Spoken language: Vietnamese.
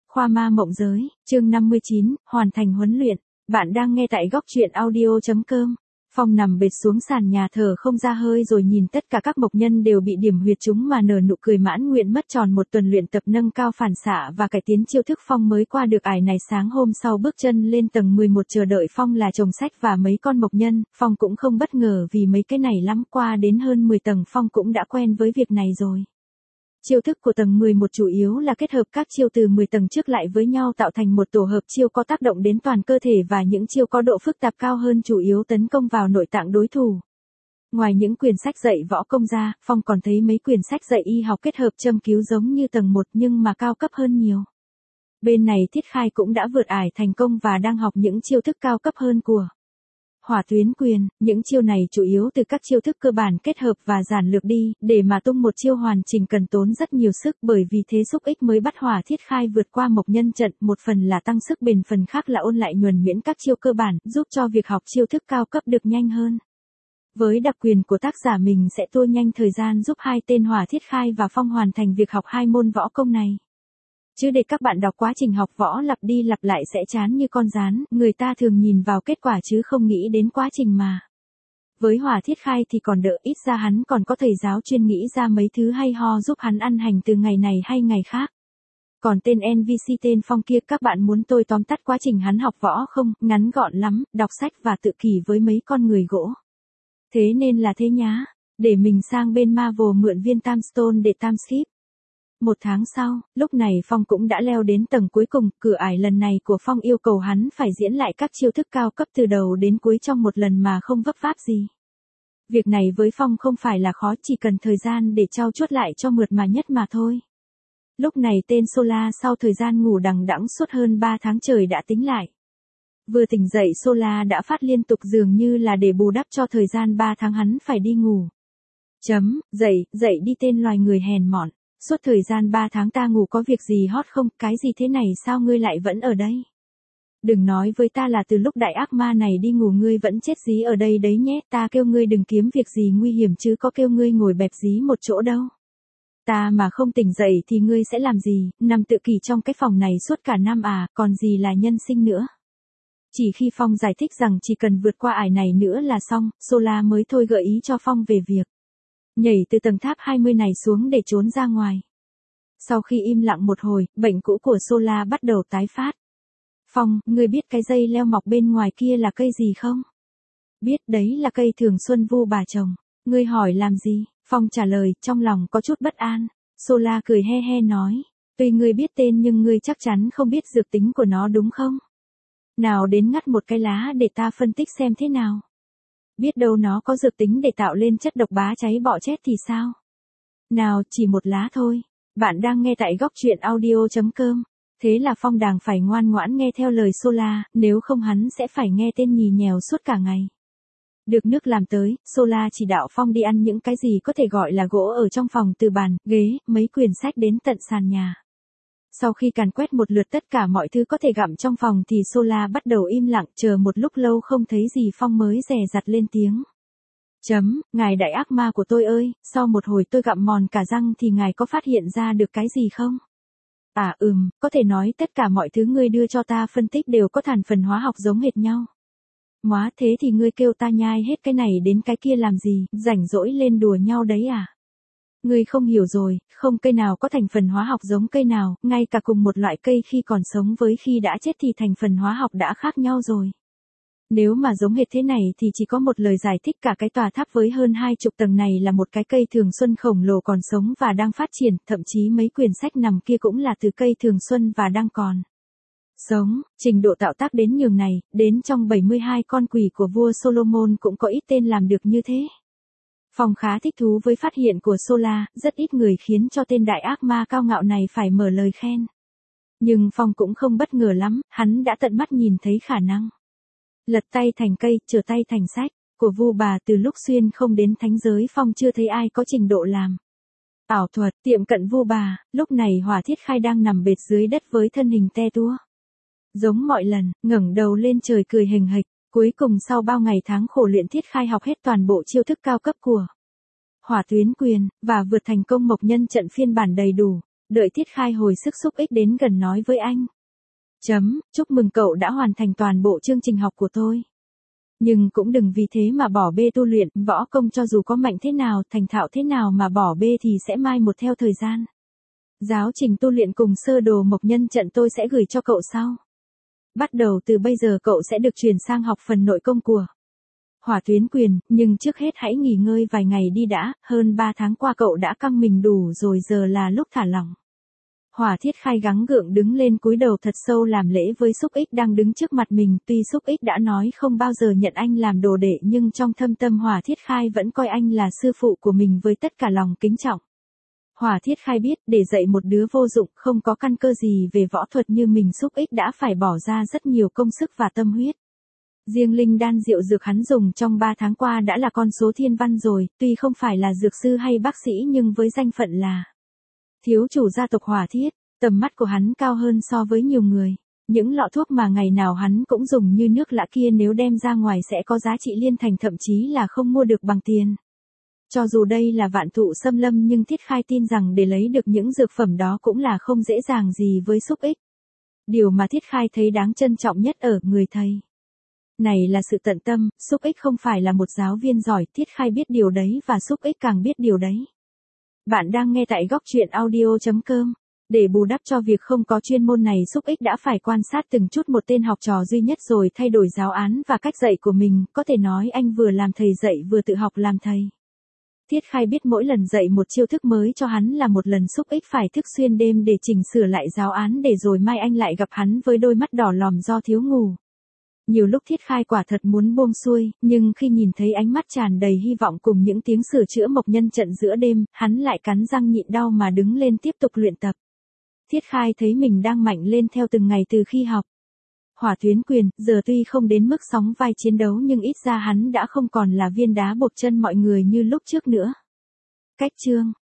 Khoa ma mộng giới, chương 59, hoàn thành huấn luyện. Bạn đang nghe tại góc truyện audio.com. Phong nằm bệt xuống sàn nhà thở không ra hơi rồi nhìn tất cả các mộc nhân đều bị điểm huyệt trúng mà nở nụ cười mãn nguyện. Mất tròn một tuần luyện tập nâng cao phản xạ và cải tiến chiêu thức, Phong mới qua được ải này. Sáng hôm sau bước chân lên tầng 11 chờ đợi Phong là chồng sách và mấy con mộc nhân. Phong cũng không bất ngờ vì mấy cái này lắm, qua đến hơn 10 tầng Phong cũng đã quen với việc này rồi. Chiêu thức của tầng 11 chủ yếu là kết hợp các chiêu từ 10 tầng trước lại với nhau tạo thành một tổ hợp chiêu có tác động đến toàn cơ thể, và những chiêu có độ phức tạp cao hơn chủ yếu tấn công vào nội tạng đối thủ. Ngoài những quyển sách dạy võ công ra, Phong còn thấy mấy quyển sách dạy y học kết hợp châm cứu giống như tầng 1 nhưng mà cao cấp hơn nhiều. Bên này Thiết Khai cũng đã vượt ải thành công và đang học những chiêu thức cao cấp hơn của Hỏa Tuyến Quyền. Những chiêu này chủ yếu từ các chiêu thức cơ bản kết hợp và giản lược đi, để mà tung một chiêu hoàn chỉnh cần tốn rất nhiều sức, bởi vì thế xúc ích mới bắt Hỏa Thiết Khai vượt qua mộc nhân trận, một phần là tăng sức bền, phần khác là ôn lại nhuần nhuyễn các chiêu cơ bản, giúp cho việc học chiêu thức cao cấp được nhanh hơn. Với đặc quyền của tác giả, mình sẽ tua nhanh thời gian giúp hai tên Hỏa Thiết Khai và Phong hoàn thành việc học hai môn võ công này. Chứ để các bạn đọc quá trình học võ lặp đi lặp lại sẽ chán như con gián, người ta thường nhìn vào kết quả chứ không nghĩ đến quá trình mà. Với Hỏa Thiết Khai thì còn đỡ, ít ra hắn còn có thầy giáo chuyên nghĩ ra mấy thứ hay ho giúp hắn ăn hành từ ngày này hay ngày khác. Còn tên NPC tên Phong kia, các bạn muốn tôi tóm tắt quá trình hắn học võ không? Ngắn gọn lắm, đọc sách và tự kỷ với mấy con người gỗ. Thế nên là thế nhá, để mình sang bên Marvel mượn viên Time Stone để time skip. Một tháng sau, lúc này Phong cũng đã leo đến tầng cuối cùng. Cửa ải lần này của Phong yêu cầu hắn phải diễn lại các chiêu thức cao cấp từ đầu đến cuối trong một lần mà không vấp váp gì. Việc này với Phong không phải là khó, chỉ cần thời gian để trau chuốt lại cho mượt mà nhất mà thôi. Lúc này tên Sola sau thời gian ngủ đằng đẵng suốt hơn 3 tháng trời đã tính lại. Vừa tỉnh dậy Sola đã phát liên tục, dường như là để bù đắp cho thời gian 3 tháng hắn phải đi ngủ. Dậy đi tên loài người hèn mọn. Suốt thời gian 3 tháng ta ngủ có việc gì hot không? Cái gì thế này, sao ngươi lại vẫn ở đây? Đừng nói với ta là từ lúc đại ác ma này đi ngủ ngươi vẫn chết dí ở đây đấy nhé. Ta kêu ngươi đừng kiếm việc gì nguy hiểm chứ có kêu ngươi ngồi bẹp dí một chỗ đâu. Ta mà không tỉnh dậy thì ngươi sẽ làm gì? Nằm tự kỷ trong cái phòng này suốt cả năm à, còn gì là nhân sinh nữa. Chỉ khi Phong giải thích rằng chỉ cần vượt qua ải này nữa là xong, Sola mới thôi gợi ý cho Phong về việc nhảy từ tầng tháp 20 này xuống để trốn ra ngoài. Sau khi im lặng một hồi, bệnh cũ của Sola bắt đầu tái phát. Phong, ngươi biết cái dây leo mọc bên ngoài kia là cây gì không? Biết, đấy là cây thường xuân vu bà trồng. Ngươi hỏi làm gì? Phong trả lời, trong lòng có chút bất an. Sola cười he he nói, tuy ngươi biết tên nhưng ngươi chắc chắn không biết dược tính của nó đúng không? Nào đến ngắt một cái lá để ta phân tích xem thế nào. Biết đâu nó có dược tính để tạo lên chất độc bá cháy bọ chết thì sao? Nào, chỉ một lá thôi. Bạn đang nghe tại góc truyện audio.com. Thế là Phong đàng phải ngoan ngoãn nghe theo lời Sola, nếu không hắn sẽ phải nghe tên nhì nhèo suốt cả ngày. Được nước làm tới, Sola chỉ đạo Phong đi ăn những cái gì có thể gọi là gỗ ở trong phòng, từ bàn, ghế, mấy quyển sách đến tận sàn nhà. Sau khi càn quét một lượt tất cả mọi thứ có thể gặm trong phòng thì Sola bắt đầu im lặng, chờ một lúc lâu không thấy gì Phong mới dè dặt lên tiếng. Ngài đại ác ma của tôi ơi, sau một hồi tôi gặm mòn cả răng thì ngài có phát hiện ra được cái gì không? Có thể nói tất cả mọi thứ ngươi đưa cho ta phân tích đều có thành phần hóa học giống hệt nhau. Móa, thế thì ngươi kêu ta nhai hết cái này đến cái kia làm gì, rảnh rỗi lên đùa nhau đấy à? Ngươi không hiểu rồi, không cây nào có thành phần hóa học giống cây nào, ngay cả cùng một loại cây khi còn sống với khi đã chết thì thành phần hóa học đã khác nhau rồi. Nếu mà giống hệt thế này thì chỉ có một lời giải thích, cả cái tòa tháp với hơn 20 tầng này là một cái cây thường xuân khổng lồ còn sống và đang phát triển, thậm chí mấy quyển sách nằm kia cũng là từ cây thường xuân và đang còn sống. Trình độ tạo tác đến nhường này, đến trong 72 con quỷ của vua Solomon cũng có ít tên làm được như thế. Phong khá thích thú với phát hiện của Sola, rất ít người khiến cho tên đại ác ma cao ngạo này phải mở lời khen. Nhưng Phong cũng không bất ngờ lắm, hắn đã tận mắt nhìn thấy khả năng lật tay thành cây, trở tay thành sách của Vu Bà. Từ lúc xuyên không đến thánh giới Phong chưa thấy ai có trình độ làm ảo thuật tiệm cận Vu Bà. Lúc này Hỏa Thiết Khai đang nằm bệt dưới đất với thân hình te tua. Giống mọi lần, ngẩng đầu lên trời cười hềnh hệch. Cuối cùng sau bao ngày tháng khổ luyện, Thiết Khai học hết toàn bộ chiêu thức cao cấp của Hỏa Tuyến Quyền, và vượt thành công mộc nhân trận phiên bản đầy đủ. Đợi Thiết Khai hồi sức xúc ích đến gần nói với anh. Chúc mừng cậu đã hoàn thành toàn bộ chương trình học của tôi. Nhưng cũng đừng vì thế mà bỏ bê tu luyện, võ công cho dù có mạnh thế nào, thành thạo thế nào mà bỏ bê thì sẽ mai một theo thời gian. Giáo trình tu luyện cùng sơ đồ mộc nhân trận tôi sẽ gửi cho cậu sau. Bắt đầu từ bây giờ cậu sẽ được chuyển sang học phần nội công của Hỏa Tuyến Quyền, nhưng trước hết hãy nghỉ ngơi vài ngày đi đã, hơn 3 tháng qua cậu đã căng mình đủ rồi, giờ là lúc thả lỏng. Hỏa Thiết Khai gắng gượng đứng lên cúi đầu thật sâu làm lễ với Xúc Ích đang đứng trước mặt mình, tuy Xúc Ích đã nói không bao giờ nhận anh làm đồ đệ nhưng trong thâm tâm Hỏa Thiết Khai vẫn coi anh là sư phụ của mình với tất cả lòng kính trọng. Hỏa Thiết Khai biết để dạy một đứa vô dụng không có căn cơ gì về võ thuật như mình, Xúc Ích đã phải bỏ ra rất nhiều công sức và tâm huyết. Riêng linh đan diệu dược hắn dùng trong 3 tháng qua đã là con số thiên văn rồi, tuy không phải là dược sư hay bác sĩ nhưng với danh phận là thiếu chủ gia tộc Hỏa Thiết, tầm mắt của hắn cao hơn so với nhiều người. Những lọ thuốc mà ngày nào hắn cũng dùng như nước lã kia nếu đem ra ngoài sẽ có giá trị liên thành, thậm chí là không mua được bằng tiền. Cho dù đây là vạn thụ xâm lâm nhưng Thiết Khai tin rằng để lấy được những dược phẩm đó cũng là không dễ dàng gì với Xúc Ích. Điều mà Thiết Khai thấy đáng trân trọng nhất ở người thầy này là sự tận tâm. Xúc Ích không phải là một giáo viên giỏi, Thiết Khai biết điều đấy và Xúc Ích càng biết điều đấy. Bạn đang nghe tại góc truyện audio.com. Để bù đắp cho việc không có chuyên môn này, Xúc Ích đã phải quan sát từng chút một tên học trò duy nhất rồi thay đổi giáo án và cách dạy của mình, có thể nói anh vừa làm thầy dạy vừa tự học làm thầy. Thiết Khai biết mỗi lần dạy một chiêu thức mới cho hắn là một lần Xúc Ích phải thức xuyên đêm để chỉnh sửa lại giáo án để rồi mai anh lại gặp hắn với đôi mắt đỏ lòm do thiếu ngủ. Nhiều lúc Thiết Khai quả thật muốn buông xuôi, nhưng khi nhìn thấy ánh mắt tràn đầy hy vọng cùng những tiếng sửa chữa mộc nhân trận giữa đêm, hắn lại cắn răng nhịn đau mà đứng lên tiếp tục luyện tập. Thiết Khai thấy mình đang mạnh lên theo từng ngày từ khi học Hỏa Tuyến Quyền, giờ tuy không đến mức sóng vai chiến đấu nhưng ít ra hắn đã không còn là viên đá bột chân mọi người như lúc trước nữa. Cách chương